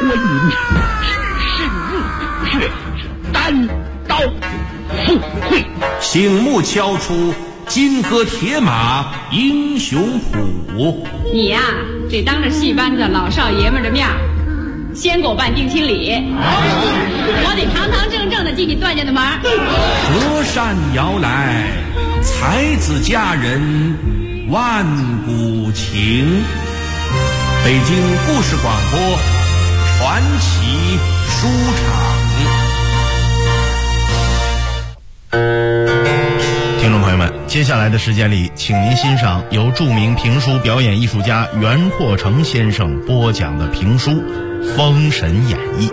观音只身入却单刀赴会， 醒目敲出金戈铁马英雄谱。 你呀，得当着戏班子老少爷们的面先给我办定亲礼，我得堂堂正正的进你段家的门。 隔山摇来，才子佳人万古情。北京故事广播传奇书场。 听众朋友们，接下来的时间里，请您欣赏由著名评书表演艺术家袁阔成先生播讲的评书《封神演义》。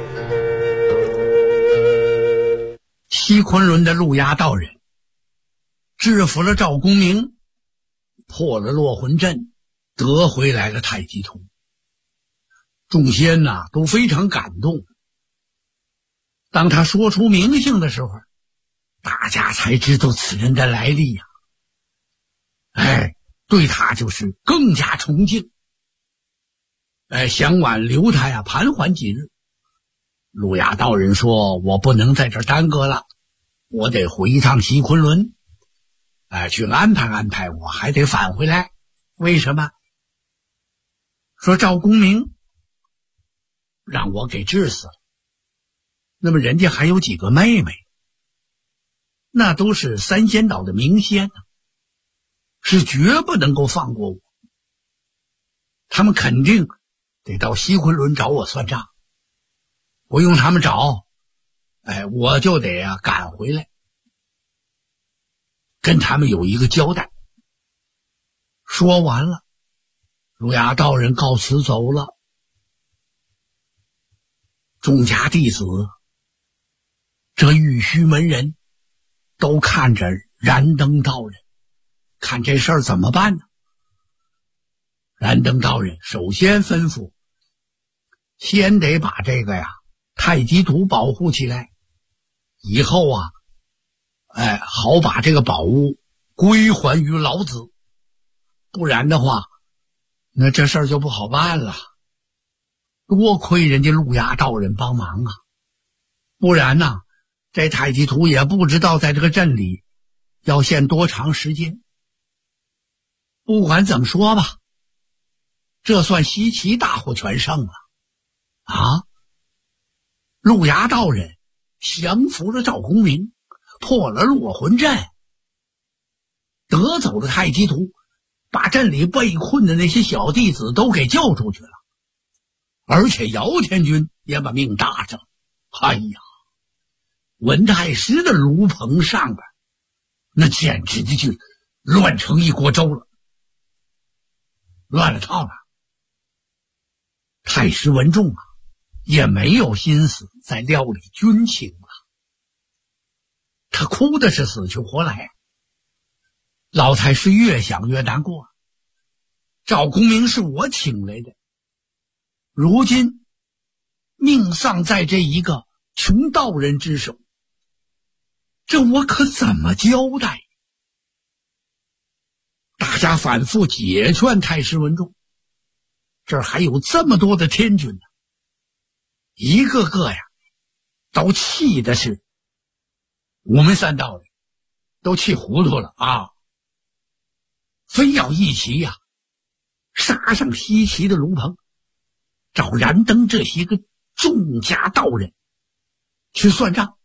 西昆仑的陆押道人制服了赵公明，破了落魂阵，得回来了太极图。众仙都非常感动。当他说出名姓的时候，大家才知道此人的来历呀。对他就是更加崇敬。想挽留他盘桓几日。陆押道人说，我不能在这儿耽搁了，我得回一趟西昆仑，去安排安排，我还得返回来。为什么？说赵公明让我给治死了，那么人家还有几个妹妹，那都是三仙岛的名仙是绝不能够放过我。他们肯定得到西昆仑找我算账，不用他们找，我就得赶回来，跟他们有一个交代。说完了，陆押道人告辞走了。众家弟子，这玉虚门人都看着燃灯道人，看这事儿怎么办呢？燃灯道人首先吩咐，先得把这个太极图保护起来，以后好把这个宝物归还于老子，不然的话，那这事儿就不好办了。多亏人家陆押道人帮忙啊，不然呢，这太极图也不知道在这个镇里要陷多长时间。不管怎么说吧，这算西岐大获全胜了陆押道人降服了赵公明，破了落魂阵，得走了太极图，把镇里被困的那些小弟子都给救出去了，而且姚天军也把命搭上。文太师的炉棚上边那简直就乱成一锅粥了，乱了套了。太师文仲也没有心思再料理军情了，他哭的是死去活来。老太师越想越难过，赵公明是我请来的，如今命丧在这一个穷道人之手，这我可怎么交代？大家反复解劝太师文仲，这儿还有这么多的天军呢，一个个都气的是我们三道人都气糊涂了非要一起杀上西岐的炉棚，找燃灯这些个众家道人去算账。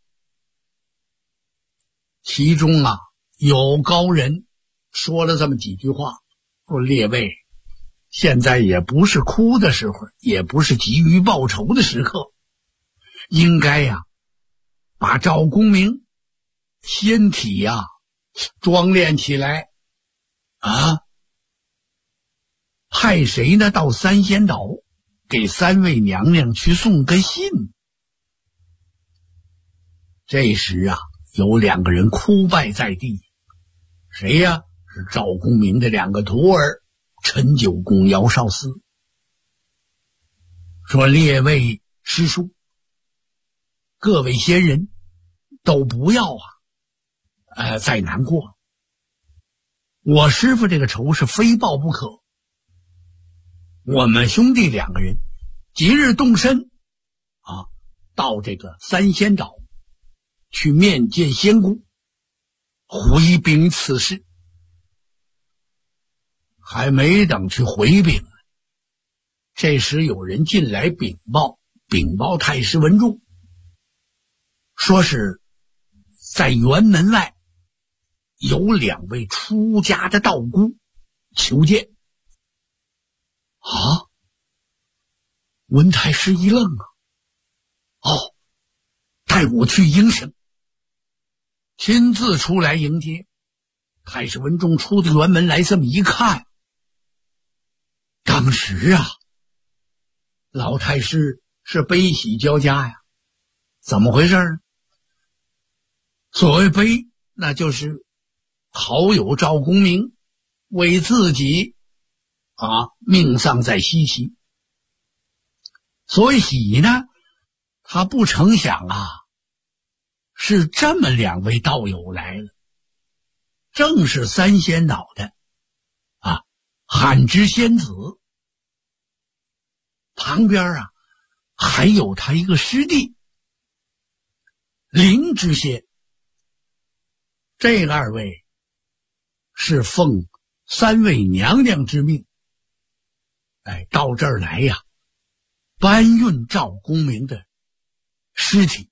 其中有高人说了这么几句话，说列位，现在也不是哭的时候，也不是急于报仇的时刻，应该把赵公明身体装殓起来派谁呢到三仙岛给三位娘娘去送个信。这时有两个人哭拜在地，谁呀？是赵公明的两个徒儿陈九公、姚少司。说列位师叔，各位仙人都不要再难过，我师父这个仇是非报不可。我们兄弟两个人即日动身到这个三仙岛去面见仙姑，回禀此事。还没等去回禀呢，这时有人进来禀报太师文仲，说是在辕门外有2位出家的道姑求见。文太师一愣带我去迎请。亲自出来迎接。太师文仲出的辕门来，这么一看，当时老太师是悲喜交加呀。怎么回事呢？所谓悲，那就是好友赵公明为自己命丧在西岐。所谓喜呢，他不成想是这么2位道友来了，正是三仙岛的罕之仙子，旁边还有他一个师弟灵之仙。这2位是奉3位娘娘之命到这儿来搬运赵公明的尸体。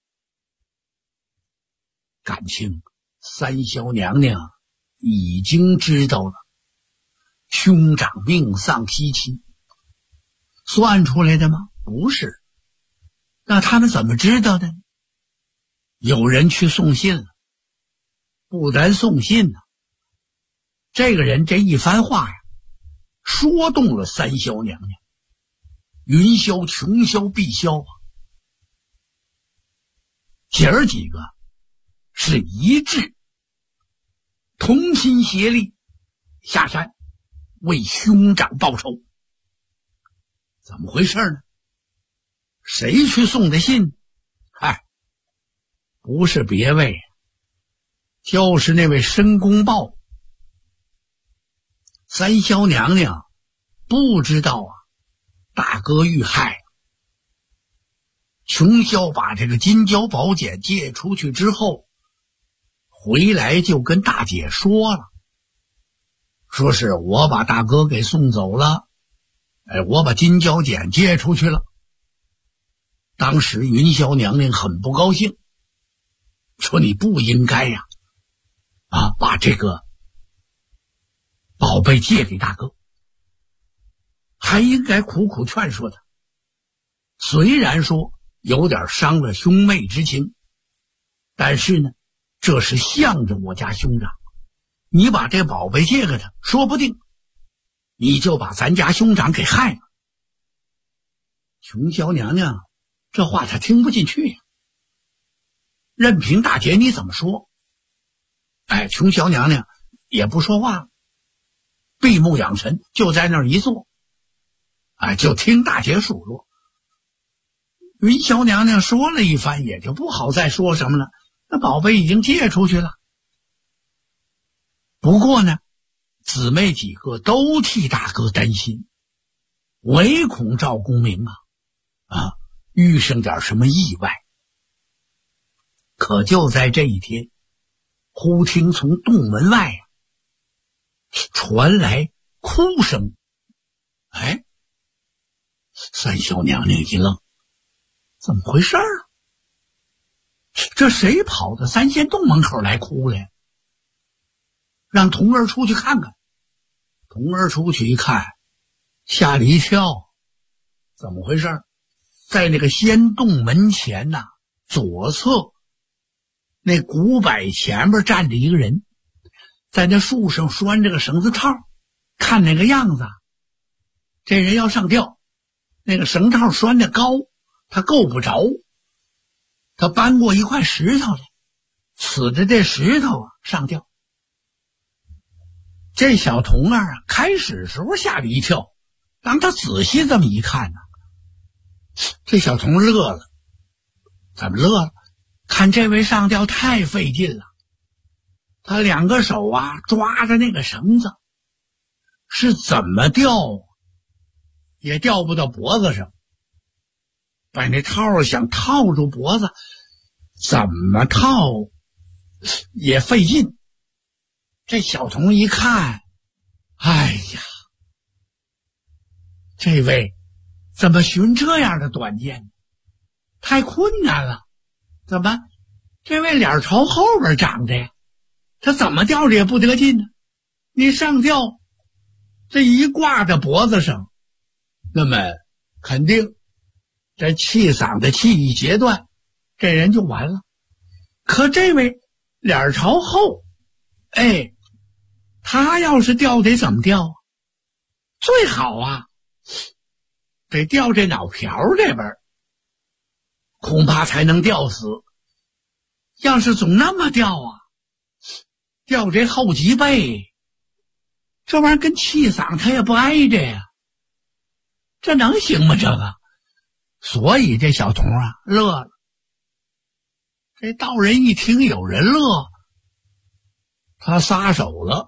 感情三霄娘娘已经知道了兄长命丧西岐，算出来的吗？不是。那他们怎么知道的？有人去送信了。不单送信这个人这一番话说动了三霄娘娘。云霄、琼霄、碧霄姐儿几个是一致，同心协力下山为兄长报仇。怎么回事呢？谁去送的信？不是别位，就是那位申公豹。三霄娘娘不知道大哥遇害。琼霄把这个金蛟宝简借出去之后，回来就跟大姐说了，说是我把大哥给送走了，我把金蛟简借出去了。当时云霄娘娘很不高兴，说你不应该把这个宝贝借给大哥，还应该苦苦劝说他。虽然说有点伤了兄妹之情，但是呢，这是向着我家兄长，你把这宝贝借给他，说不定你就把咱家兄长给害了。琼霄娘娘这话她听不进去呀，任凭大姐你怎么说，琼霄娘娘也不说话了，闭目养神，就在那儿一坐，就听大姐数落。云霄娘娘说了一番，也就不好再说什么了，那宝贝已经借出去了。不过呢，姊妹几个都替大哥担心，唯恐赵公明遇上点什么意外。可就在这一天，忽听从洞门外传来哭声。三霄娘娘一愣，怎么回事这谁跑到三仙洞门口来哭了呀？让童儿出去看看。童儿出去一看，吓了一跳。怎么回事？在那个仙洞门前左侧那古柏前边站着一个人，在那树上拴着个绳子套，看那个样子这人要上吊，那个绳套拴得高，他够不着，他搬过一块石头来，刺着这石头上吊。这小童儿开始时候吓了一跳，当他仔细这么一看这小童乐了。怎么乐了？看这位上吊太费劲了，他2个手抓着那个绳子，是怎么吊也吊不到脖子上， 把那套想套住脖子，怎么套也费劲。这小童一看，哎呀，这位怎么寻这样的短剑？太困难了。怎么这位脸朝后边长着呀？他怎么吊着也不得劲呢？你上吊这一挂在脖子上，那么肯定这气嗓的气一截断，这人就完了。可这位脸朝后，哎，他要是吊得怎么吊啊？最好啊得吊这脑瓢这边，恐怕才能吊死。要是总那么吊啊，吊这后脊背，这玩意儿跟气嗓它也不挨着呀，这能行吗？这个，所以这小童啊乐了。这道人一听有人乐，他撒手了。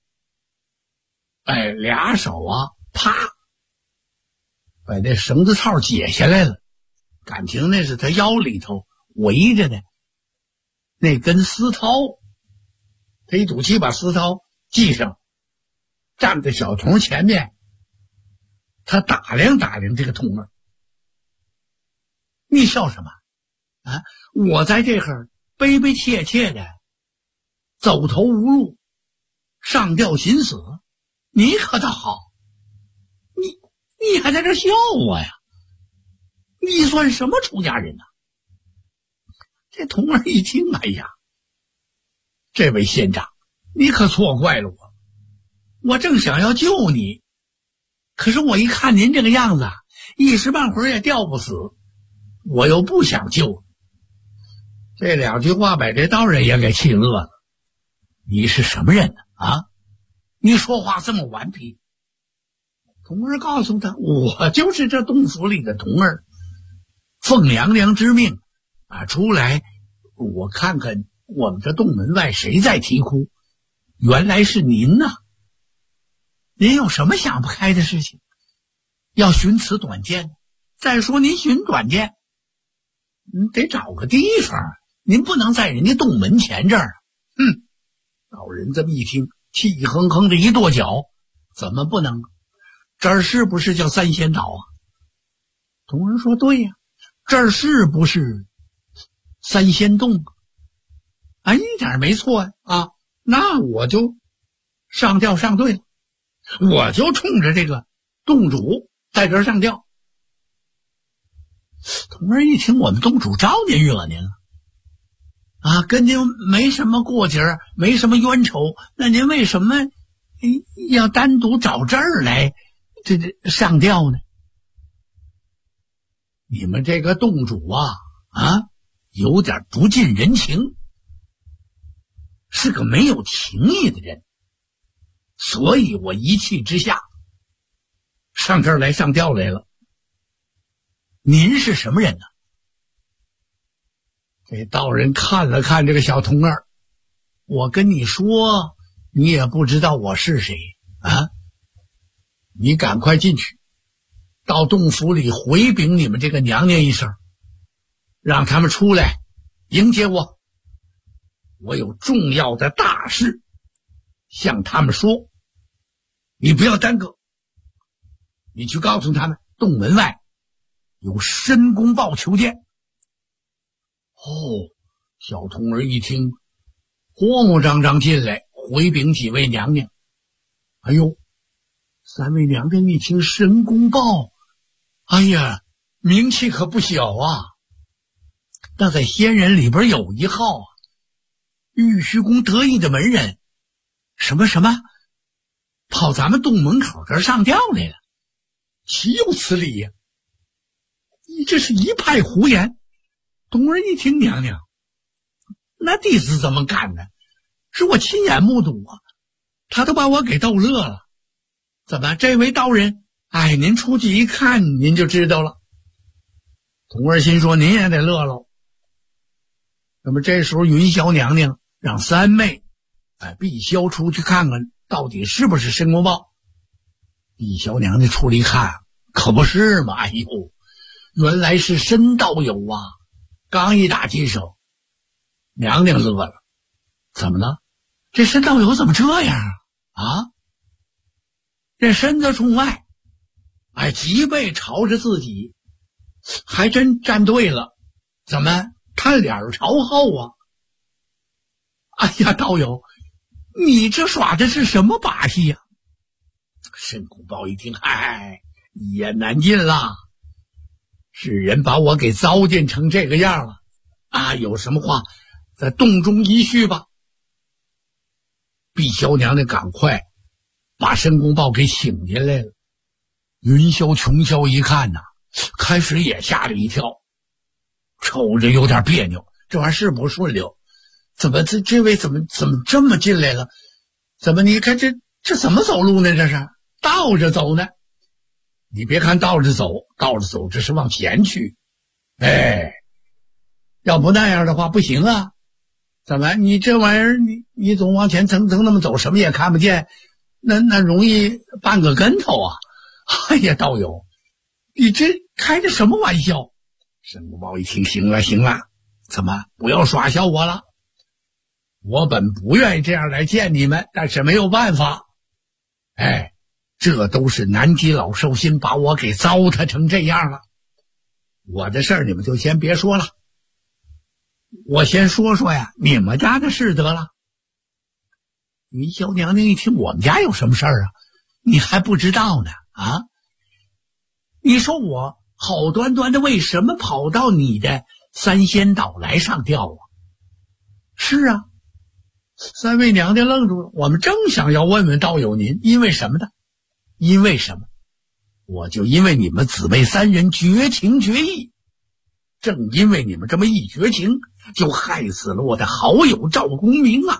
哎，俩手啊，啪，把那绳子套解下来了。感情那是他腰里头围着的那根丝绦，他一赌气把丝绦系上，站在小童前面，他打量打量这个童儿。你笑什么啊？我在这儿悲悲切切的走投无路，上吊寻死，你可倒好，你还在这笑我呀？你算什么出家人呢？这童儿一听，哎呀，这位县长，你可错怪了我正想要救你，可是我一看您这个样子，一时半会儿也吊不死，我又不想救。这两句话把这道人也给气乐了。你是什么人呢？啊，你说话这么顽皮。童儿告诉他，我就是这洞府里的童儿，奉娘娘之命啊，出来我看看我们这洞门外谁在啼哭，原来是您呐。您有什么想不开的事情？要寻此短见？再说您寻短见，你得找个地方，您不能在人家洞门前这儿。老人这么一听，气哼哼的一跺脚，怎么不能？这儿是不是叫三仙岛啊？童儿说对呀，这儿是不是三仙洞啊？一点没错啊，那我就上吊上对了，我就冲着这个洞主在这儿上吊。童儿一听，我们洞主招您惹您了啊，跟您没什么过节，没什么冤仇，那您为什么要单独找这儿来这上吊呢？你们这个洞主啊有点不近人情，是个没有情义的人，所以我一气之下上这儿来上吊来了。您是什么人呢？这道人看了看这个小童儿，我跟你说，你也不知道我是谁啊！你赶快进去，到洞府里回禀你们这个娘娘一声，让他们出来迎接我。我有重要的大事向他们说，你不要耽搁。你去告诉他们，洞门外有申公豹求见。小童儿一听，慌慌张张进来回禀几位娘娘。哎呦，三位娘娘一听申公豹，哎呀，名气可不小啊，那在仙人里边有一号啊，玉虚宫得意的门人，什么跑咱们洞门口这儿上吊来了，岂有此理呀！你这是一派胡言。童儿一听，娘娘，那弟子怎么敢呢？是我亲眼目睹啊，他都把我给逗乐了。怎么，这位道人，您出去一看，您就知道了。童儿心说，您也得乐喽。那么这时候，云霄娘娘让三妹碧霄出去看看到底是不是申公豹。碧霄娘娘出来一看，可不是嘛，哎呦， 原来是申道友啊！刚一打起手，娘娘乐了。怎么了？这申道友怎么这样啊？这身子冲外，脊背朝着自己，还真站对了。怎么他脸朝后啊？哎呀，道友，你这耍的是什么把戏呀？申公豹一听，一言难尽啦。是人把我给糟践成这个样了啊！有什么话在洞中一叙吧。碧霄娘娘赶快把申公豹给请进来了。云霄琼霄一看呐，开始也吓了一跳，瞅着有点别扭，这玩意儿是不顺溜。怎么这位怎么这么进来了？怎么你看这怎么走路呢？这是倒着走呢。你别看倒着走，这是往前去。要不那样的话不行啊。怎么你这玩意儿你总往前蹭那么走，什么也看不见，那容易绊个跟头啊。哎呀，道友，你这开的什么玩笑？申公豹一听，行了，怎么不要耍笑我了？我本不愿意这样来见你们，但是没有办法。这都是南极老寿星把我给糟蹋成这样了。我的事儿你们就先别说了，我先说说呀你们家的事得了。云霄娘娘一听，我们家有什么事儿啊？你还不知道呢啊？你说我好端端的为什么跑到你的三仙岛来上吊啊？是啊，三位娘娘愣住了。我们正想要问问道友您，因为什么呢？因为什么？我就因为你们姊妹三人绝情绝义，正因为你们这么一绝情，就害死了我的好友赵公明啊！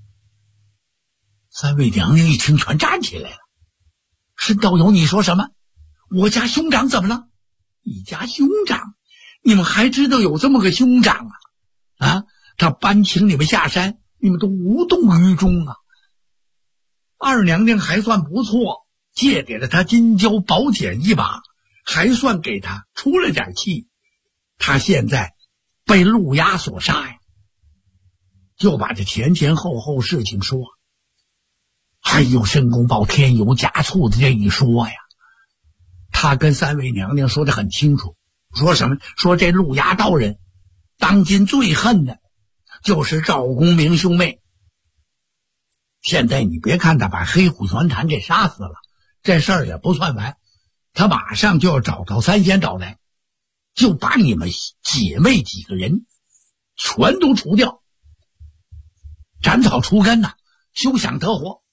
三位娘娘一听，全站起来了。申道友，你说什么？我家兄长怎么了？你家兄长？你们还知道有这么个兄长啊？他搬请你们下山，你们都无动于衷啊。二娘娘还算不错，借给了他金蛟宝剑一把，还算给他出了点气。他现在被陆压所杀呀，就把这前后事情说。还有申公豹添油加醋的这一说呀，他跟三位娘娘说得很清楚。说什么？说这陆压道人当今最恨的就是赵公明兄妹。现在你别看他把黑虎玄坛给杀死了，这事儿也不算完，他马上就要找到三仙岛来，就把你们姐妹几个人全都除掉，斩草除根呐，休想得活。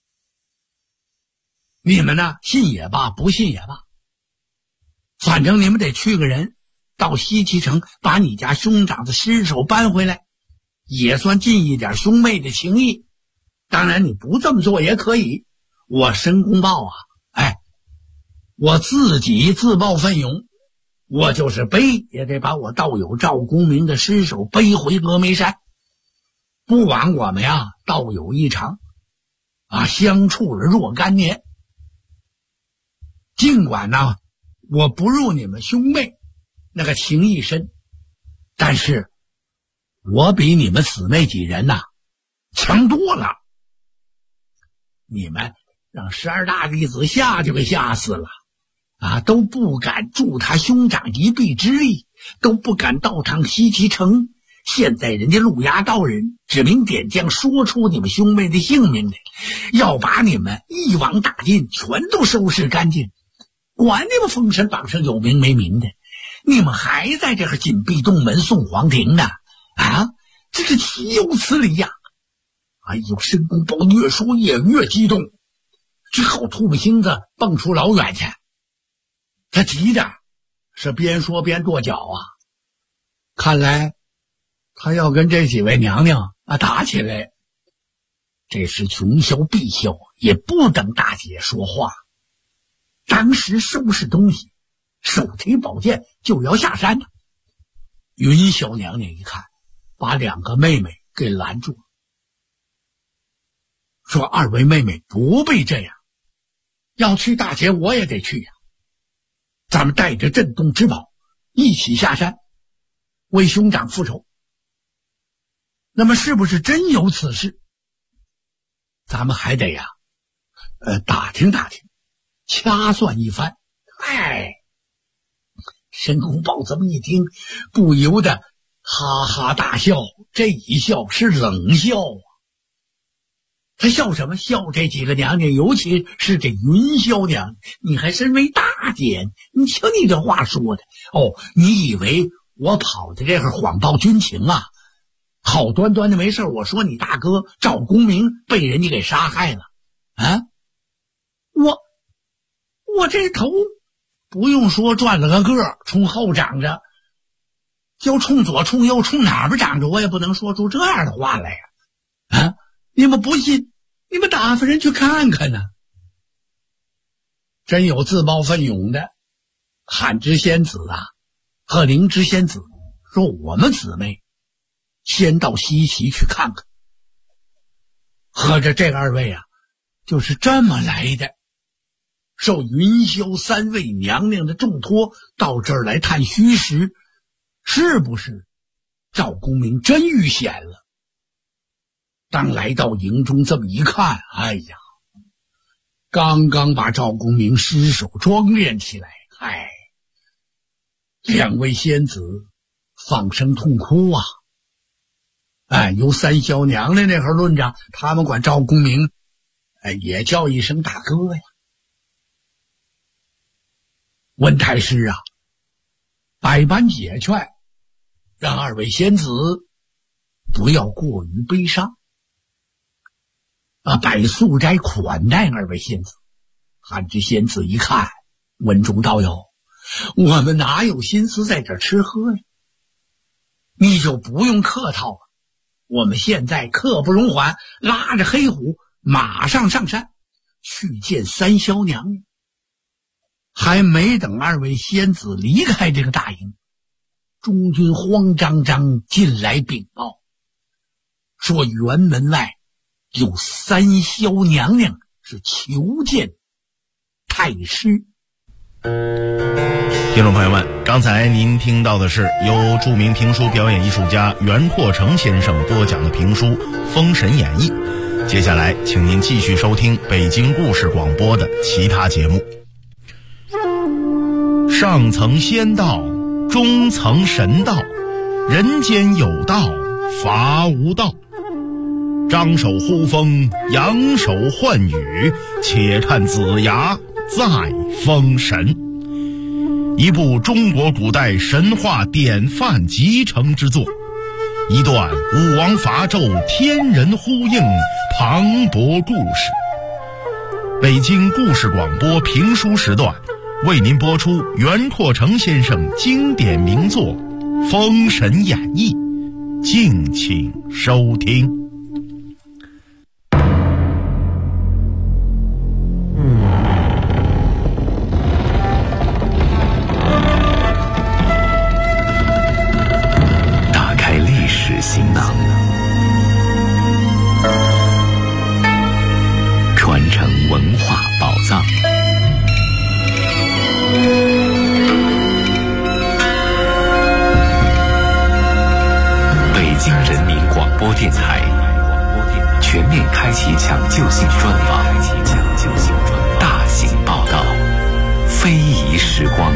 你们呢，信也罢，不信也罢，反正你们得去个人到西岐城，把你家兄长的尸首搬回来，也算尽一点兄妹的情谊。当然你不这么做也可以，我申公豹啊，我自己自报奋勇，我就是背也得把我道友赵公明的尸首背回峨眉山。不枉我们呀道友一场相处了若干年。尽管呢我不入你们兄妹那个情谊深，但是我比你们姊妹几人强多了。你们让12大弟子吓就给吓死了都不敢助他兄长一臂之力，都不敢到趟西岐城。现在人家陆压道人指名点将说出你们兄妹的性命来，要把你们一网打尽，全都收拾干净，管你们封神榜上有名没名的，你们还在这儿紧闭洞门送皇庭呢这是岂有此理呀！申公豹越说越激动，这好吐沫星子蹦出老远去。他急的是边说边跺脚看来他要跟这几位娘娘打起来。这时琼霄碧霄也不等大姐说话，当时收拾东西，手提宝剑就要下山了。云霄娘娘一看，把两个妹妹给拦住了，说二位妹妹不必这样，要去大姐我也得去呀。咱们带着镇洞之宝一起下山为兄长复仇。那么是不是真有此事？咱们还得打听打听，掐算一番。申公豹这么一听，不由得哈哈大笑。这一笑是冷笑啊！他笑什么？笑这几个娘娘，尤其是这云霄娘娘。你还身为大姐，你听你这话说的你以为我跑的这会儿谎报军情啊？好端端的没事，我说你大哥赵公明被人家给杀害了啊！我这头不用说转了个个，冲后长着，就冲左冲右冲哪边长着，我也不能说出这样的话来呀！你们不信，你们打发人去看看呢。真有自报奋勇的汉之仙子和灵之仙子说，我们姊妹先到西岐去看看。合着这二位就是这么来的，受云霄三位娘娘的重托，到这儿来探虚实，是不是赵公明真遇险了？当来到营中这么一看，刚刚把赵公明尸首装殓起来，两位仙子放声痛哭由三霄娘娘那会儿论着，他们管赵公明也叫一声大哥呀。温太师百般解劝，让二位仙子不要过于悲伤摆素斋款待二位仙子。汉之仙子一看，温中道友，我们哪有心思在这吃喝呀？你就不用客套了，我们现在刻不容缓，拉着黑虎马上上山去见三霄娘娘。还没等二位仙子离开这个大营，中军慌张张进来禀报，说辕门外有三霄娘娘是求见太师。 听众朋友们，刚才您听到的是由著名评书表演艺术家袁阔成先生播讲的评书《封神演义》。接下来请您继续收听北京故事广播的其他节目。上层仙道，中层神道，人间有道，法无道。张手呼风，扬手唤雨，且看子牙再封神。一部中国古代神话典范集成之作，一段武王伐纣天人呼应磅礴故事。北京故事广播评书时段为您播出袁阔成先生经典名作《封神演义》，敬请收听。 打开历史行囊，传承文化宝藏。北京人民广播电台全面开启抢救性专访，大型报道，非遗时光。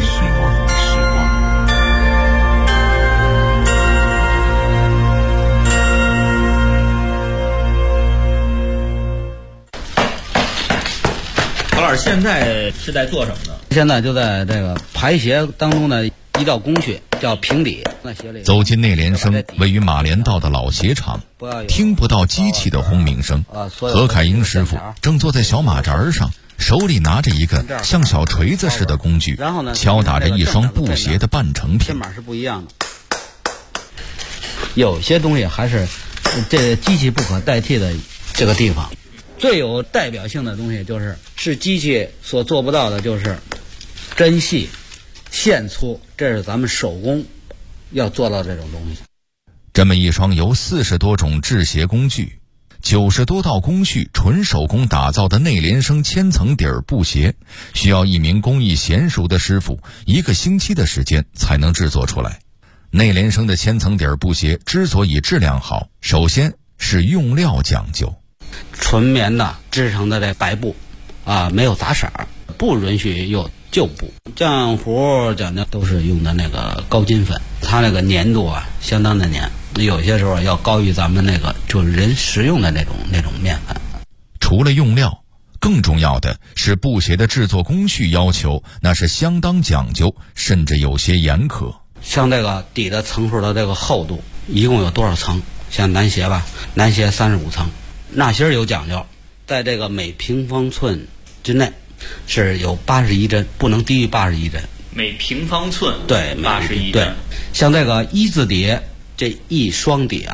曹老师现在是在做什么呢？ 现在就在这个排协当中的一道工序叫平底。 走进内联升位于马连道的老鞋厂，听不到机器的轰鸣声。何凯英师傅正坐在小马扎上，手里拿着一个像小锤子似的工具，敲打着一双布鞋的半成品。 这码是不一样的，有些东西还是这机器不可代替的这个地方。最有代表性的东西是机器所做不到的，就是针细线粗，这是咱们手工要做到这种东西。 这么一双由40多种制鞋工具， 90多道工序纯手工打造的内联升千层底儿布鞋，需要一名工艺娴熟的师傅1个星期的时间才能制作出来。内联升的千层底儿布鞋之所以质量好，首先是用料讲究。 纯棉的织成的这白布没有杂色，不允许有旧布。浆糊讲究都是用的那个高筋粉，它那个粘度相当的粘，有些时候要高于咱们那个就是人食用的那种面粉。 除了用料，更重要的是布鞋的制作工序要求，那是相当讲究，甚至有些严苛。 像这个底的层数的这个厚度一共有多少层？像男鞋吧，男鞋35层。纳鞋有讲究，在这个每平方寸之内是有81针，不能低于81针。 每平方寸对 81针。 对，像这个一字底，这一双底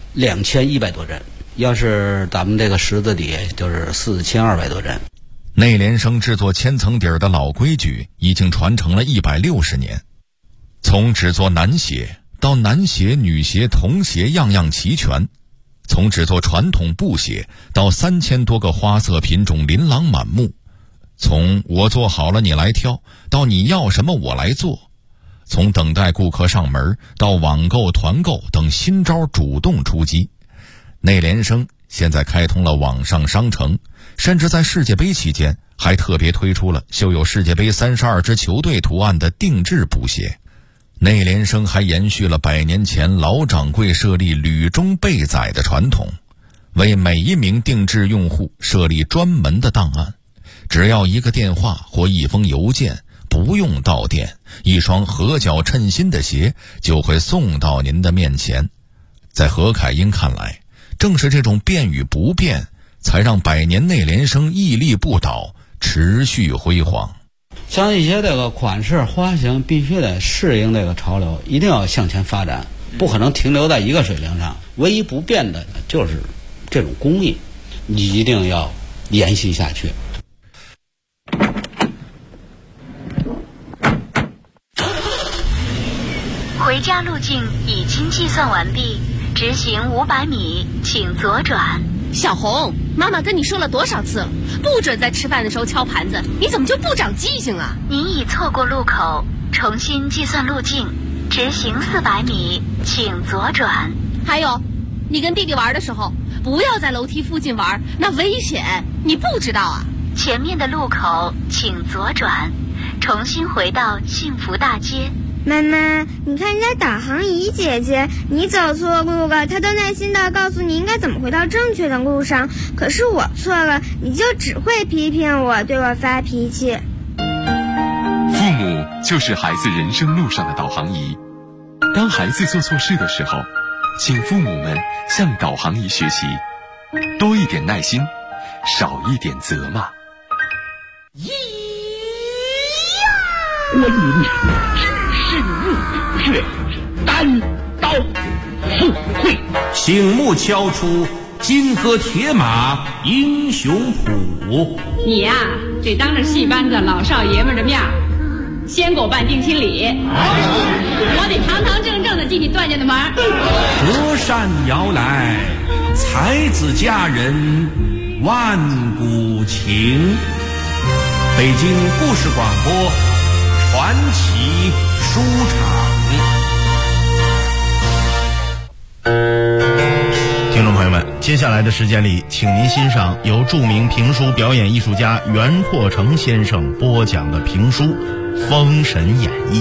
2100多针，要是咱们这个十字底就是4200多针。 内联升制作千层底儿的老规矩已经传承了160年，从制作男鞋到男鞋、女鞋、童鞋样样齐全，从制作传统布鞋到3000多个花色品种琳琅满目，从我做好了你来挑到你要什么我来做，从等待顾客上门到网购团购等新招主动出击。内联升现在开通了网上商城，甚至在世界杯期间还特别推出了绣有世界杯32支球队图案的定制布鞋。内联升还延续了100年前老掌柜设立履中备载的传统，为每一名定制用户设立专门的档案，只要1个电话或1封邮件，不用到店，一双合脚称心的鞋就会送到您的面前。在何凯英看来，正是这种变与不变，才让100年内联升屹立不倒，持续辉煌。 像一些这个款式花型必须得适应这个潮流，一定要向前发展，不可能停留在一个水平上。唯一不变的就是这种工艺，你一定要延续下去。 回家路径已经计算完毕，直行500米，请左转。 小红，妈妈跟你说了多少次，不准在吃饭的时候敲盘子，你怎么就不长记性啊？ 您已错过路口，重新计算路径，直行400米，请左转。 还有，你跟弟弟玩的时候，不要在楼梯附近玩，那危险，你不知道啊？ 前面的路口请左转，重新回到幸福大街。 妈妈，你看人家导航仪姐姐，你走错路了，她都耐心地告诉你应该怎么回到正确的路上。可是我错了，你就只会批评我，对我发脾气。 父母就是孩子人生路上的导航仪。当孩子做错事的时候，请父母们向导航仪学习，多一点耐心，少一点责骂。 关云是日月单刀赴会， 醒目敲出金戈铁马英雄谱。 你呀，得当着戏班子老少爷们的面，先给我办定亲礼，我得堂堂正正的进你段家的门。 隔山遥来，才子佳人万古情。北京故事广播传奇书场。 听众朋友们，接下来的时间里，请您欣赏由著名评书表演艺术家袁阔成先生播讲的评书《封神演义》。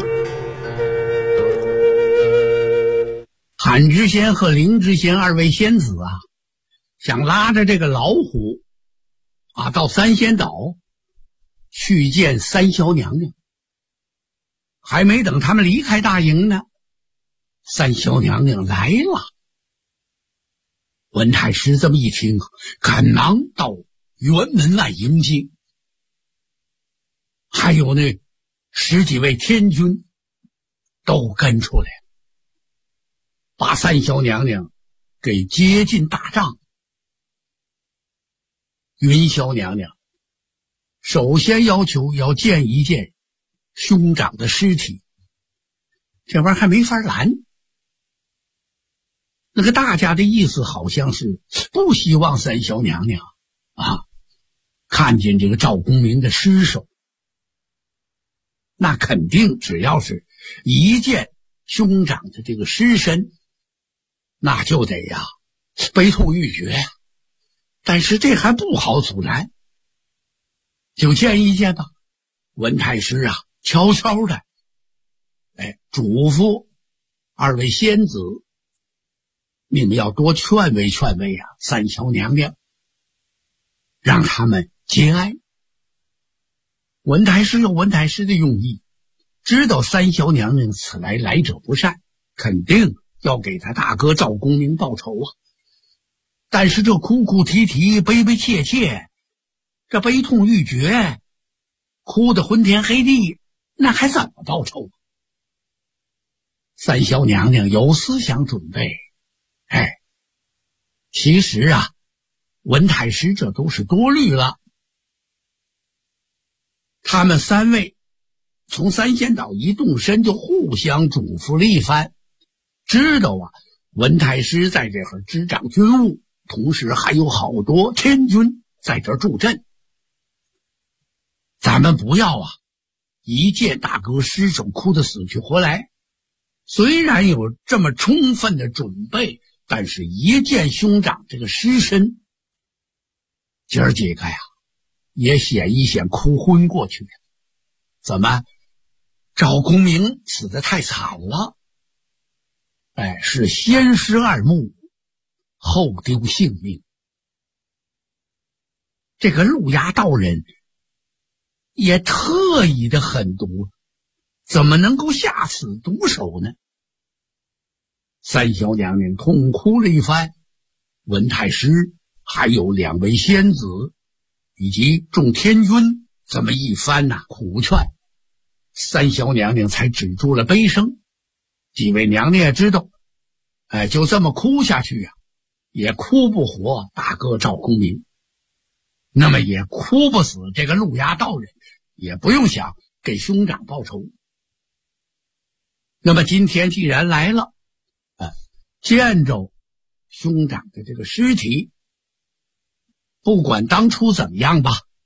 韩知仙和林知仙二位仙子想拉着这个老虎到三仙岛去见三霄娘娘。还没等他们离开大营呢，三霄娘娘来了。文太师这么一听，赶忙到辕门外迎接，还有那10几位天君都跟出来，把三霄娘娘给接进大帐。云霄娘娘首先要求要见一见兄长的尸体，这玩意儿还没法拦。 那个大家的意思好像是不希望三小娘娘看见这个赵公明的尸首。那肯定只要是一见兄长的这个尸身，那就得悲痛欲绝呀。但是这还不好阻拦，就见一见吧。文太师悄悄的嘱咐二位仙子，你们要多劝慰劝慰三小娘娘，让他们节哀。文太师有文太师的用意，知道三小娘娘此来者不善，肯定要给他大哥赵公明报仇但是这哭哭啼啼悲悲切切，这悲痛欲绝，哭得昏天黑地，那还怎么报仇三小娘娘有思想准备。其实文太师这都是多虑了。他们三位从三仙岛一动身就互相嘱咐了一番，知道文太师在这儿执掌军务，同时还有好多天军在这儿助阵。咱们不要一见大哥尸首哭得死去活来，虽然有这么充分的准备，但是一见兄长这个尸身，今儿几个也显一显哭昏过去。怎么赵公明死得太惨了，是先失二目，后丢性命。这个陆衙道人也特意的狠毒，怎么能够下此毒手呢？三小娘娘痛哭了一番，文太师还有两位仙子以及众天军这么一番苦劝，三小娘娘才止住了悲声。几位娘娘也知道，就这么哭下去也哭不活大哥赵公明，那么也哭不死这个陆衙道人，也不用想给兄长报仇。那么今天既然来了，见着兄长的这个尸体，不管当初怎么样吧，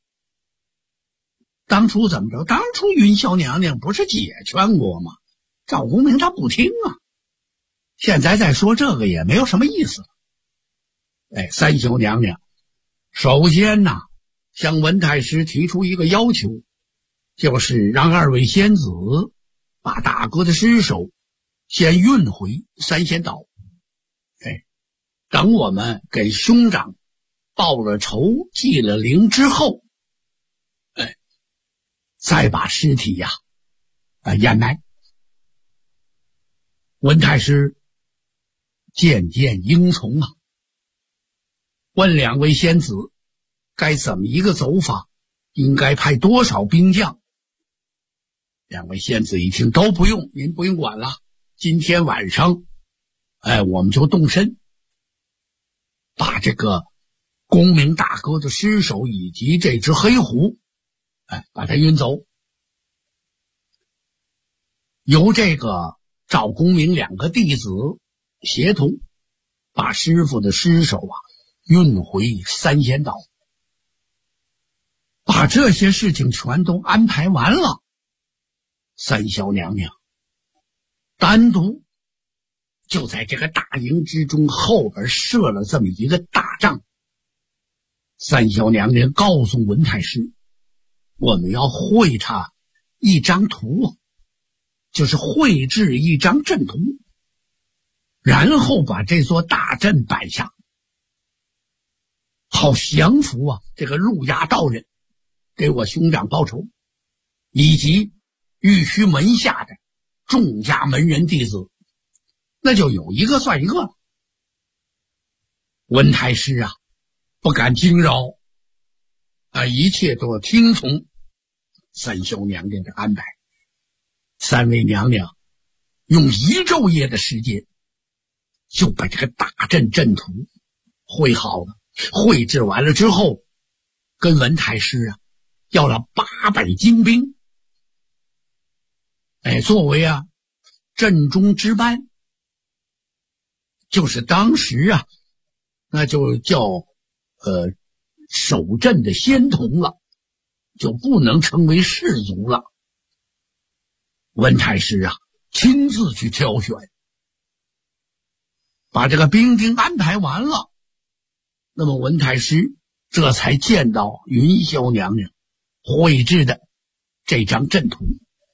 当初怎么着？当初云霄娘娘不是解劝过吗？赵公明他不听现在再说这个也没有什么意思了。三小娘娘首先向文太师提出一个要求，就是让二位仙子把大哥的尸首先运回三仙岛。等我们给兄长报了仇祭了灵之后，再把尸体掩埋。文太师渐渐应从问两位仙子该怎么一个走法，应该派多少兵将。两位仙子一听都不用，您不用管了，今天晚上我们就动身，把这个公明大哥的尸首以及这只黑狐把它运走，由这个赵公明两个弟子协同把师傅的尸首运回三仙岛。把这些事情全都安排完了，三小娘娘单独就在这个大营之中后边设了这么一个大帐。三小娘娘告诉文太师，我们要绘他一张图，就是绘制一张阵图，然后把这座大阵摆下，好降服这个陆衙道人，给我兄长报仇，以及玉虚门下的众家门人弟子，那就有一个算一个了。文太师不敢惊扰一切都要听从三小娘娘的安排。三位娘娘用一昼夜的时间就把这个大阵阵图绘好了，绘制完了之后，跟文太师要了800精兵，作为阵中之班， 就是当时啊，那就叫守镇的仙童了，就不能称为士族了。文太师啊，亲自去挑选，把这个兵丁安排完了，那么文太师这才见到云霄娘娘绘制的这张阵图。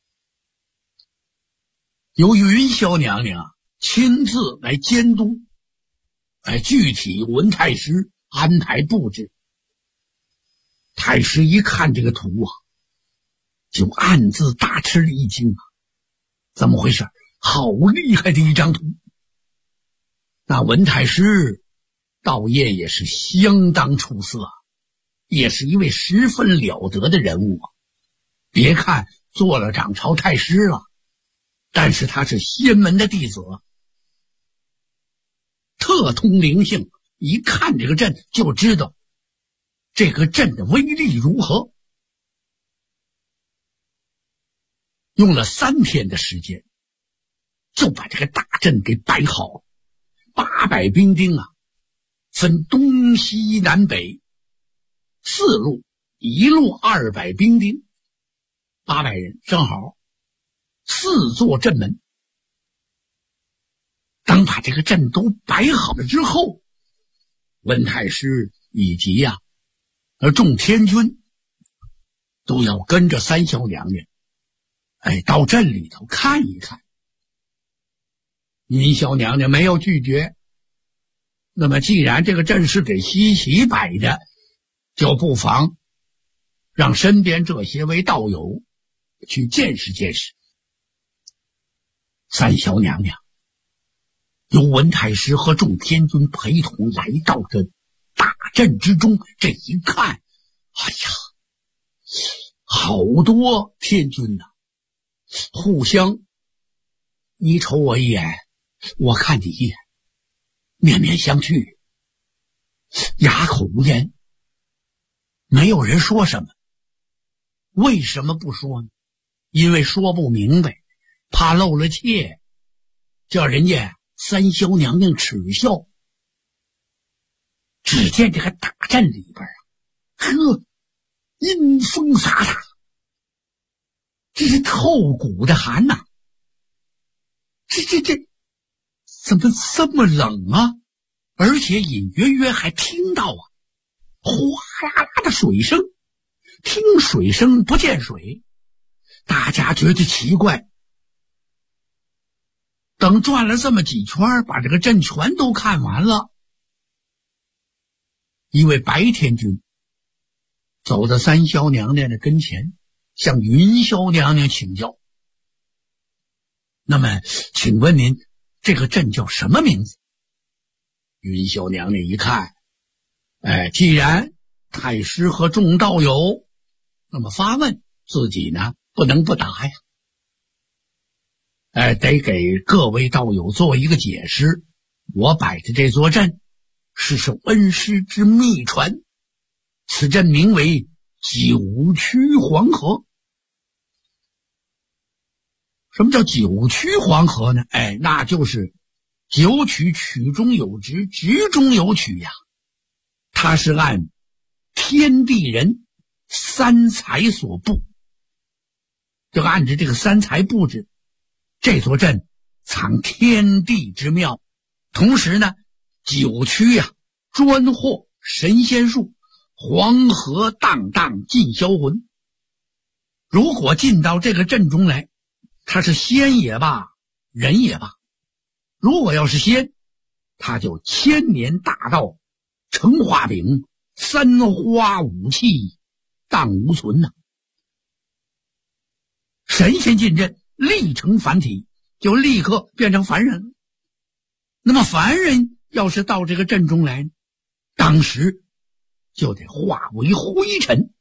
由于云霄娘娘亲自来监督，具体文太师安排布置。太师一看这个图啊，就暗自大吃一惊啊！怎么回事？好厉害的一张图！那文太师道业也是相当出色，也是一位十分了得的人物啊。别看做了掌朝太师了，但是他是仙门的弟子，特通灵性，一看这个阵就知道这个阵的威力如何。用了3天的时间，就把这个大阵给摆好了。800兵丁啊，分东西南北4路，一路200兵丁，800人正好4座阵门。当把这个阵都摆好了之后，文太师以及众天军都要跟着三霄娘娘到镇里头看一看。云霄娘娘没有拒绝，那么既然这个阵是给西岐摆的，就不妨让身边这些位道友去见识见识。三霄娘娘由文太师和众天军陪同来到这大阵之中，这一看，哎呀，好多天军呐，互相你瞅我一眼，我看你一眼，面面相觑，哑口无言，没有人说什么。为什么不说呢？因为说不明白，怕露了怯，叫人家三霄娘娘耻笑。只见这个大阵里边呵，阴风飒飒，这是透骨的寒呐！这怎么这么冷啊？而且隐约约还听到哗啦啦的水声，听水声不见水，大家觉得奇怪。等转了这么几圈，把这个阵全都看完了，一位白天君走到三霄娘娘的跟前，向云霄娘娘请教。那么请问您这个阵叫什么名字？云霄娘娘一看，既然太师和众道友那么发问，自己呢不能不答呀。得给各位道友做一个解释。我摆的这座阵是受恩师之秘传，此阵名为九曲黄河。什么叫九曲黄河呢？那就是九曲，曲中有直，直中有曲呀。它是按天地人三才所布，就按着这个三才布置。这座阵藏天地之妙，同时呢，九曲专获神仙术，黄河荡荡尽销魂。如果进到这个阵中来，他是仙也罢，人也罢，如果要是仙，他就千年大道成画饼，三花五气荡无存呐。神仙进阵立成凡体，就立刻变成凡人。那么凡人要是到这个阵中来，当时就得化为灰尘。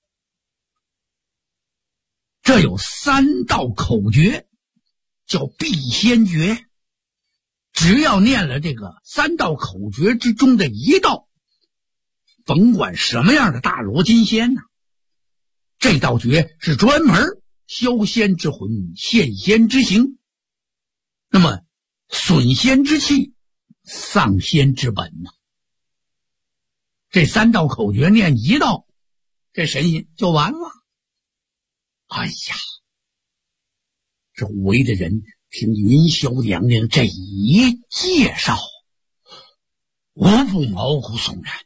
这有3道口诀，叫避仙诀。只要念了这个3道口诀之中的一道，甭管什么样的大罗金仙呢，这道诀是专门消仙之魂，现仙之形。那么损仙之气， 丧仙之本呐。这3道口诀念1道，这神仙就完了。哎呀，周围的人听云霄娘娘这一介绍，无不毛骨悚然。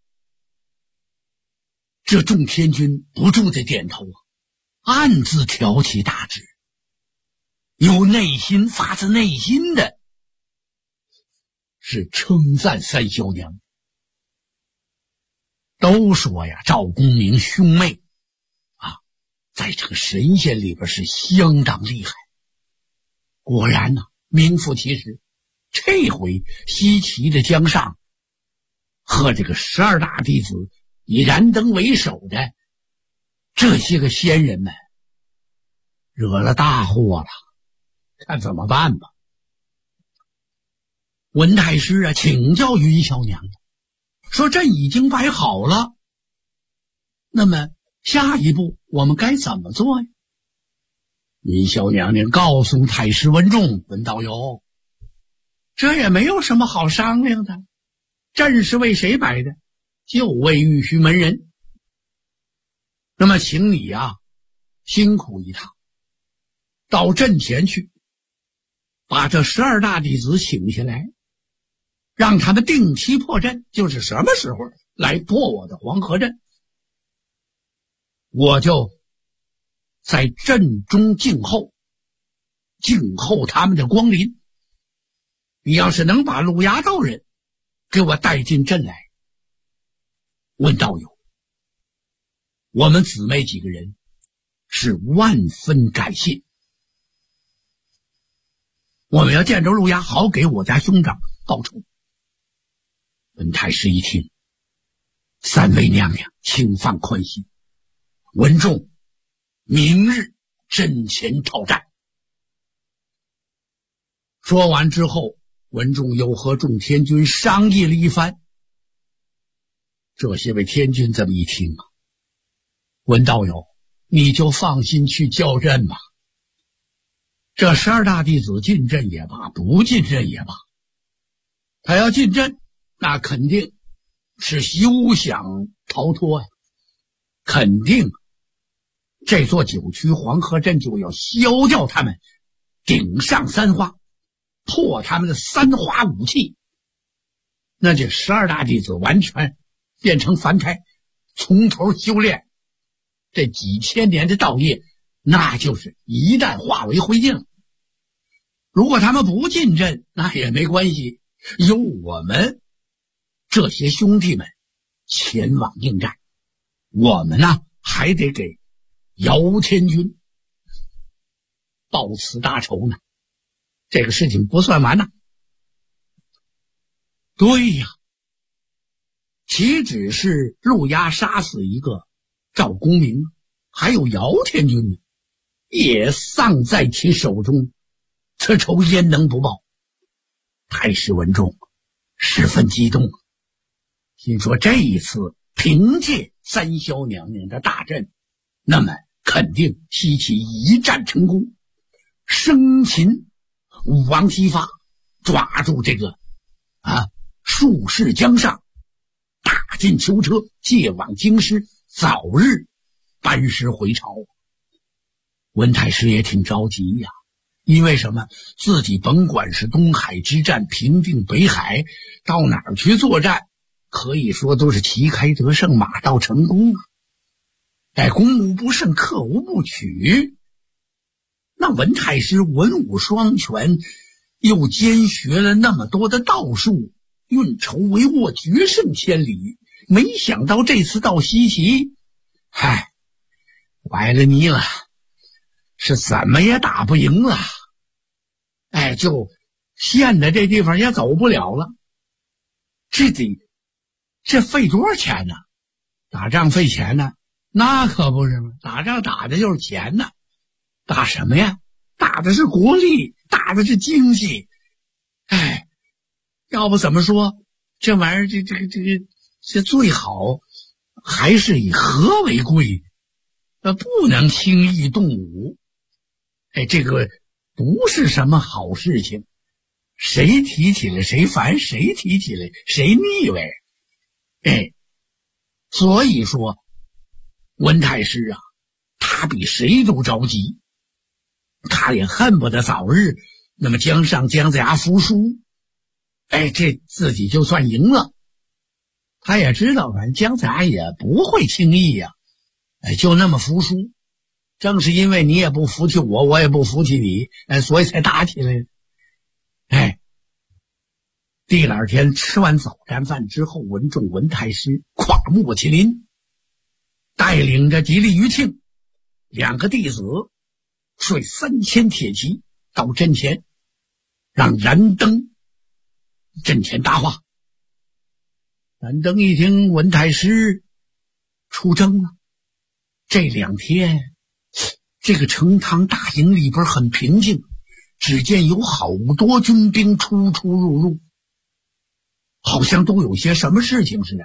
这众天君不住的点头啊，暗自挑起大指，有内心发自内心的是称赞三霄娘。都说呀，赵公明兄妹啊，在这个神仙里边是相当厉害。果然呢，名副其实。这回西岐的姜尚和这个12大弟子以燃灯为首的这些个仙人们惹了大祸了，看怎么办吧。文太师啊，请教云霄娘娘，说阵已经摆好了，那么下一步我们该怎么做呀？云霄娘娘告诉太师文仲，文道友，这也没有什么好商量的，阵是为谁摆的？就为玉虚门人。那么请你啊，辛苦一趟，到阵前去，把这12大弟子请下来，让他们定期破阵，就是什么时候来破我的黄河阵，我就在阵中静候他们的光临。你要是能把陆衙道人给我带进阵来，问道友，我们姊妹几个人是万分感谢。我们要见着陆衙，好给我家兄长报仇。文太师一听，3位娘娘请放宽心，文仲明日阵前讨战。说完之后，文仲又和众天君商议了一番。这些位天君这么一听啊，文道友，你就放心去交阵吧。这12大弟子进阵也罢，不进阵也罢，他要进阵，那肯定是休想逃脱呀，肯定这座9曲黄河阵就要削掉他们顶上3花，破他们的3花武器，那这12大弟子完全变成凡胎，从头修炼，这几千年的道业那就是一旦化为灰烬。如果他们不进阵，那也没关系，有我们这些兄弟们前往应战。我们呢，还得给姚天君报此大仇呢，这个事情不算完呢。对呀，岂止是陆衙杀死一个赵公明，还有姚天君呢，也丧在其手中，此仇焉能不报？太师文仲十分激动，心说这一次凭借三霄娘娘的大阵，那么肯定西岐一战成功，生擒武王姬发，抓住这个术士姜尚，打进囚车，借往京师，早日班师回朝。文太师也挺着急呀，因为什么？自己甭管是东海之战平定北海，到哪儿去作战，可以说都是旗开得胜，马到成功啊。攻无不胜，克无不取。那文太师文武双全，又兼学了那么多的道术，运筹帷幄，决胜千里。没想到这次到西岐，歪了泥了，是怎么也打不赢了。就陷在这地方也走不了了。这费多少钱呢？打仗费钱呢？那可不是吗？打仗打的就是钱呢。打什么呀？打的是国力，打的是经济。要不怎么说这玩意儿这最好还是以和为贵，不能轻易动武。这个不是什么好事情。 谁提起来谁烦，谁提起来谁腻歪。所以说文太师啊，他比谁都着急，他也恨不得早日那么上姜子牙服输。这自己就算赢了。他也知道反正姜子牙也不会轻易呀，就那么服输。正是因为你也不服气我，我也不服气你，所以才打起来。第二天吃完早餐饭之后，文仲文太师跨木麒麟，带领着吉利余庆2个弟子，率3000铁骑到阵前，让燃灯阵前搭话。燃灯一听文太师出征了，这2天这个成汤大营里边很平静，只见有好多军兵出出入入，好像都有些什么事情似的。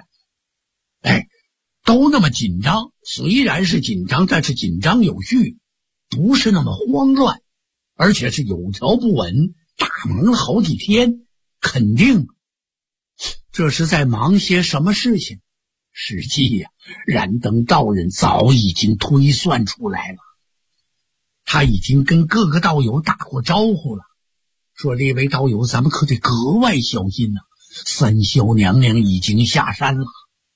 都那么紧张，虽然是紧张，但是紧张有序，不是那么慌乱，而且是有条不紊，大忙了好几天，肯定这是在忙些什么事情。实际呀，燃灯道人早已经推算出来了，他已经跟各个道友打过招呼了，说列位道友，咱们可得格外小心呐，三霄娘娘已经下山了，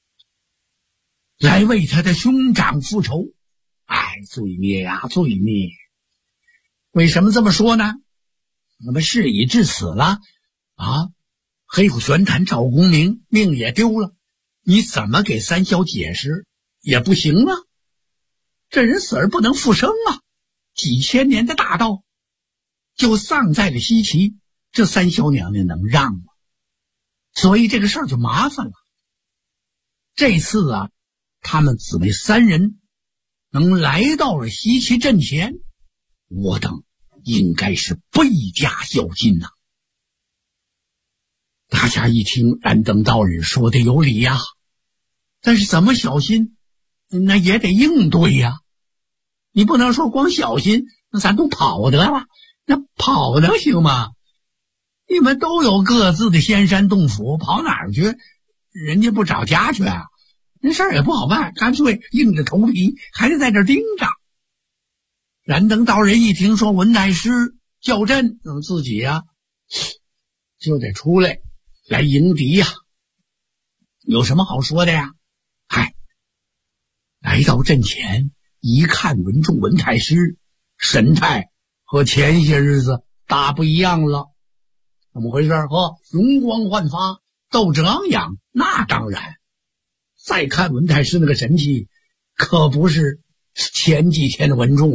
来为他的兄长复仇。罪孽呀，罪孽！为什么这么说呢？那么事已至此了黑虎玄坛赵公明命也丢了，你怎么给三霄解释也不行啊，这人死而不能复生啊，几千年的大道就丧在了西岐，这三霄娘娘能让吗？所以这个事儿就麻烦了。这次他们姊妹3人能来到了西岐阵前，我等应该是倍加小心呐。大家一听燃灯道人说的有理呀，但是怎么小心，那也得应对呀。你不能说光小心，那咱都跑得了，那跑能行吗？你们都有各自的仙山洞府，跑哪儿去？人家不找家去啊？那事儿也不好办，干脆硬着头皮还是在这儿盯着。燃灯道人一听说文太师叫阵，那么自己就得出来迎敌呀。有什么好说的呀？来到阵前一看，文仲文太师神态和前些日子大不一样了。怎么回事？容光焕发，斗志昂扬，那当然。再看文太师那个神气，可不是前几天的文仲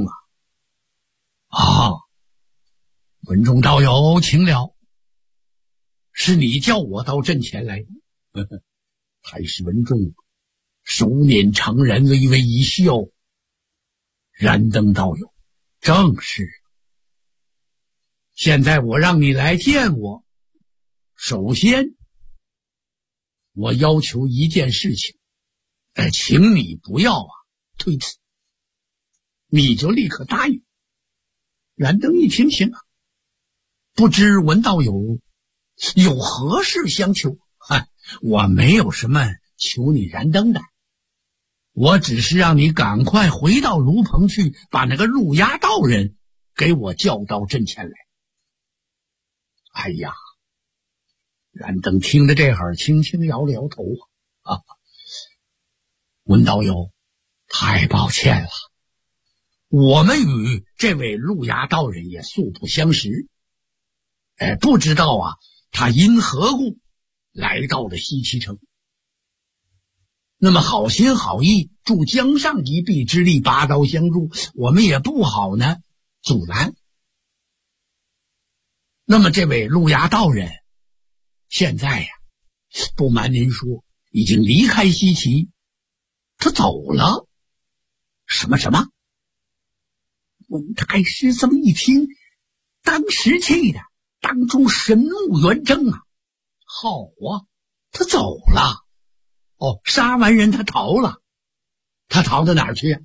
文仲道友请了，是你叫我到阵前来的。太师文仲手捻长髯，微微一笑。燃灯道友，正是。现在我让你来见我，首先我要求一件事情，请你不要推辞，你就立刻答应。燃灯一听，行不知文道友有何事相求？我没有什么求你燃灯的，我只是让你赶快回到卢棚去，把那个陆押道人给我叫到阵前来。燃灯听着这会儿，轻轻摇了摇头文道友，太抱歉了，我们与这位陆押道人也素不相识，不知道他因何故来到了西岐城。那么好心好意助江上一臂之力，拔刀相助，我们也不好呢阻拦。那么这位陆押道人现在不瞒您说，已经离开西岐，他走了。什么？文太师这么一听，当时气的当中神怒圆睁他走了。杀完人他逃了，他逃到哪儿去？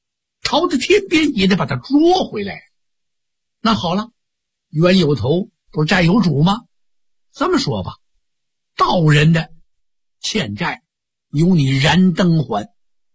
逃到天边也得把他捉回来。那好了，冤有头不是债有主吗？这么说吧，道人的欠债由你燃灯还。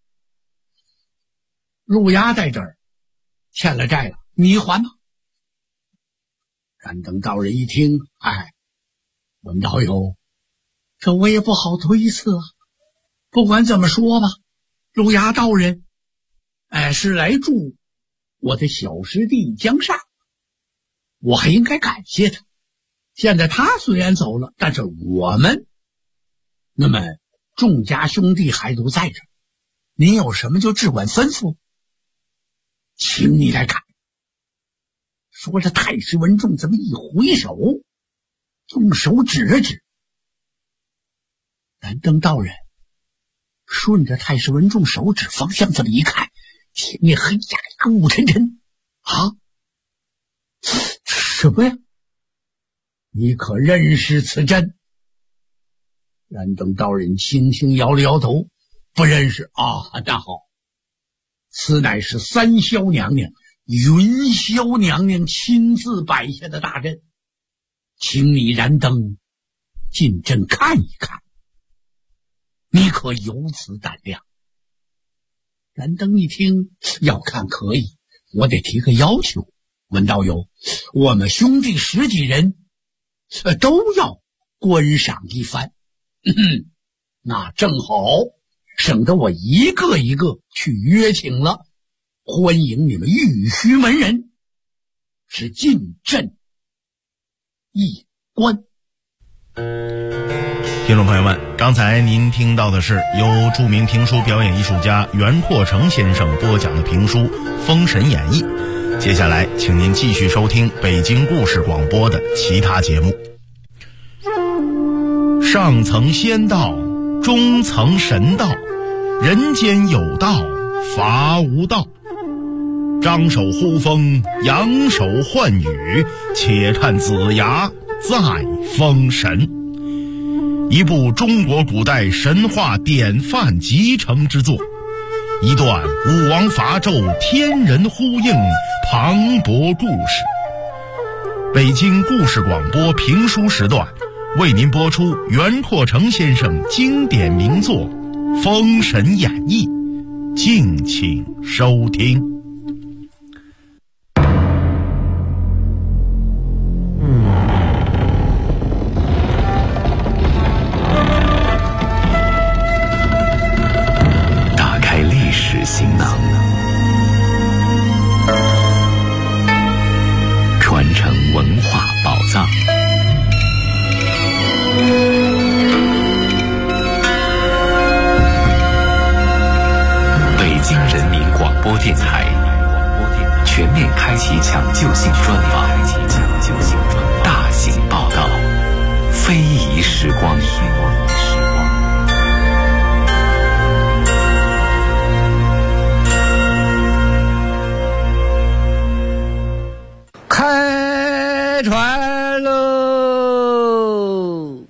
陆衙在这儿欠了债了，你还吗？燃灯道人一听，文道友，这我也不好推辞啊。不管怎么说吧，陆衙道人是来助我的小师弟江上，我还应该感谢他。现在他虽然走了，但是我们那么众家兄弟还都在这儿，您有什么就只管吩咐，请你来看。说着，太师文仲这么一回手，用手指了指。燃灯道人顺着太师文仲手指方向这么一看，前面黑压压雾沉沉啊！什么呀？你可认识此阵？燃灯道人轻轻摇了摇头，不认识啊。那好，此乃是三霄娘娘云霄娘娘亲自摆下的大阵，请你燃灯进阵看一看，你可有此胆量？燃灯一听，要看可以，我得提个要求。文道友，我们兄弟10几人都要观赏一番。那正好，省得我一个一个去约请了。欢迎你们玉虚门人是进阵一观。 听众朋友们，刚才您听到的是由著名评书表演艺术家袁阔成先生播讲的评书《封神演义》。接下来请您继续收听北京故事广播的其他节目。上层仙道，中层神道，人间有道，伐无道。张手呼风，扬手唤雨，且看子牙再封神。一部中国古代神话典范集成之作，一段武王伐纣天人呼应磅礴故事。北京故事广播评书时段为您播出袁阔成先生经典名作《封神演义》，敬请收听。 打开历史行囊，传承文化宝藏。北京人民广播电台全面开启抢救性专访，大型报道，非遗时光。 开船喽！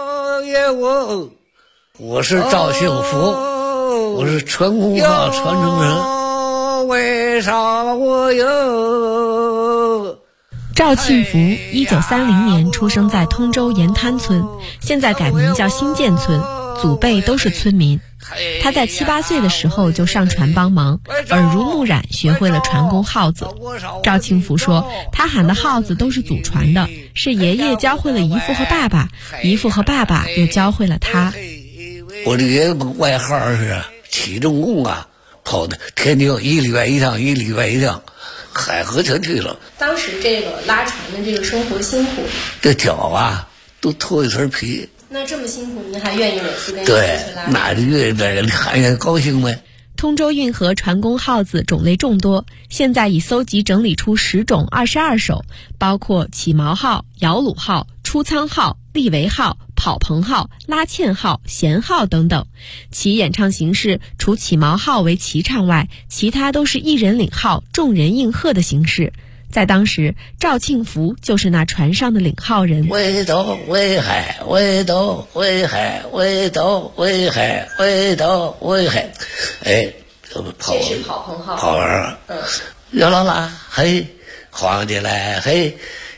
我是赵幸福，我是传功号传承人。为啥我有？ 赵庆福1930年出生在通州盐滩村，现在改名叫新建村，祖辈都是村民。他在7、8岁的时候就上船帮忙，耳濡目染学会了传功号子。赵庆福说，他喊的号子都是祖传的，是爷爷教会了姨父和爸爸，姨父和爸爸又教会了他。 我的爷爷外号是起重工啊，跑的天津1礼拜一趟，1礼拜一趟，海河全去了。 当时这个拉船的这个生活辛苦， 这脚啊都脱一层皮。 那这么辛苦，您还愿意每次跟对，那就愿意还愿高兴呗。 通州运河传功号子种类众多，现在已搜集整理出10种22首，包括起锚号、摇橹号、出舱号、立桅号、跑棚号、拉纤号、弦号等等。其演唱形式除起锚号为齐唱外，其他都是一人领号，众人应和的形式。在当时，赵庆福就是那船上的领号人。 为斗为海，为斗为海，为斗为海，为斗为海。哎， 这是跑棚号。 跑完了。摇啦啦，嘿，皇帝来，嘿，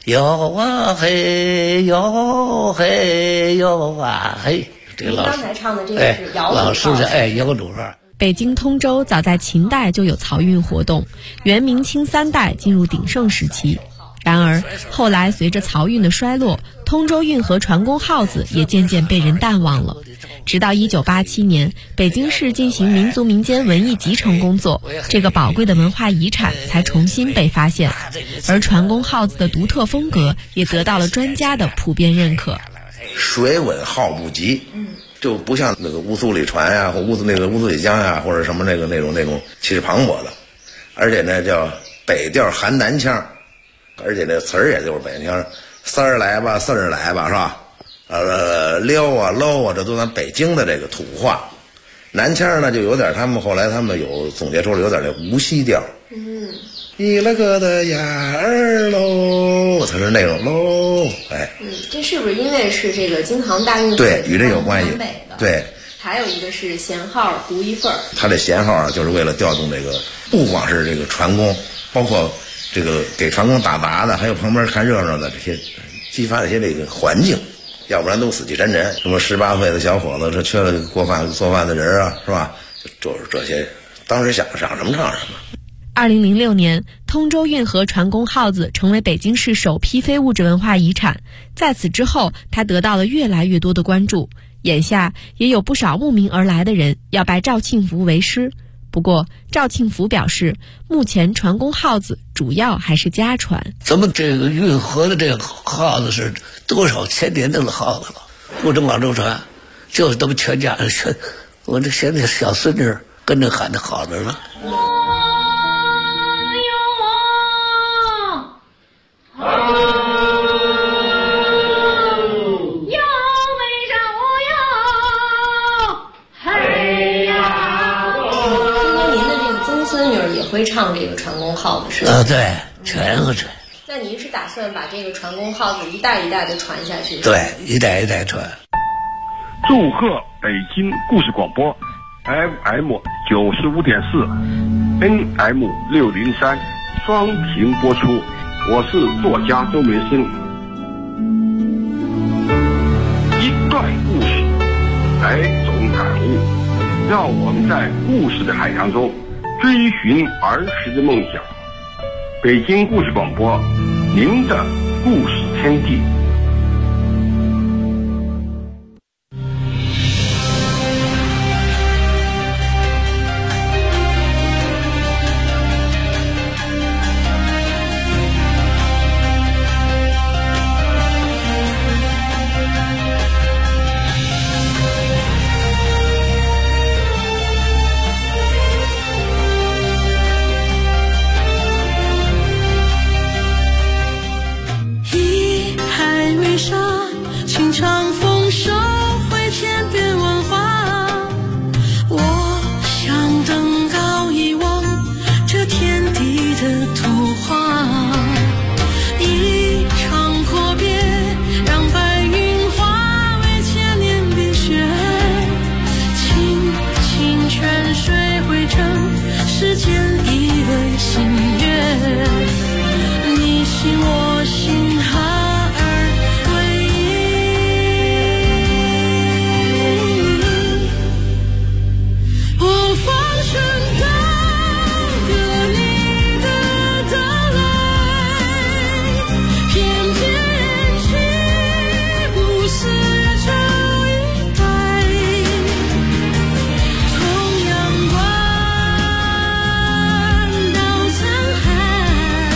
哟啊嘿，哟嘿，哟啊嘿。这个老师刚才唱的这个是摇老师的摇橹号。 北京通州早在秦代就有漕运活动，元明清3代进入鼎盛时期。然而后来随着漕运的衰落，通州运河船工号子也渐渐被人淡忘了。直到1987年，北京市进行民族民间文艺集成工作，这个宝贵的文化遗产才重新被发现，而船工号子的独特风格也得到了专家的普遍认可。 水稳号不急，就不像那个乌苏里船呀，或乌苏里江呀，或者什么那种气势磅礴的，而且呢叫北调含南腔，而且那词儿也就是北腔，丝儿来吧，四儿来吧，是吧？溜啊搂啊，这都咱北京的这个土话。南腔呢就有点，后来他们有总结出来有点那无锡调。一了个的呀儿喽，它是那种喽， 这是不是因为是这个京杭大运河？ 对，与这有关系。对， 还有一个是弦号独一份儿。 它这弦号啊，就是为了调动这个，不光是这个船工，包括这个给船工打杂的，还有旁边看热闹的这些，激发一些这个环境，要不然都死气沉沉。什么18岁的小伙子，这缺了做饭的人啊，是吧？就是这些，当时想什么唱什么。 2006年，通州运河船工号子成为北京市首批非物质文化遗产。在此之后，它得到了越来越多的关注。眼下也有不少慕名而来的人要拜赵庆福为师。不过，赵庆福表示，目前船工号子主要还是家传。 咱们这个运河的这个号子是多少千年的号子了，不止广州船，就是他们全家人全，我这现在小孙女跟着喊的好着呢。 会唱这个船工号子是吧？ 对，全会唱。 那您是打算把这个船工号子一代一代的传下去？ 对，一代一代传。 祝贺北京故事广播 FM 95.4 NM 603双屏播出，我是作家周梅生。一段故事，100种感悟，让我们在故事的海洋中追寻儿时的梦想。北京故事广播，您的故事天地。 天地的土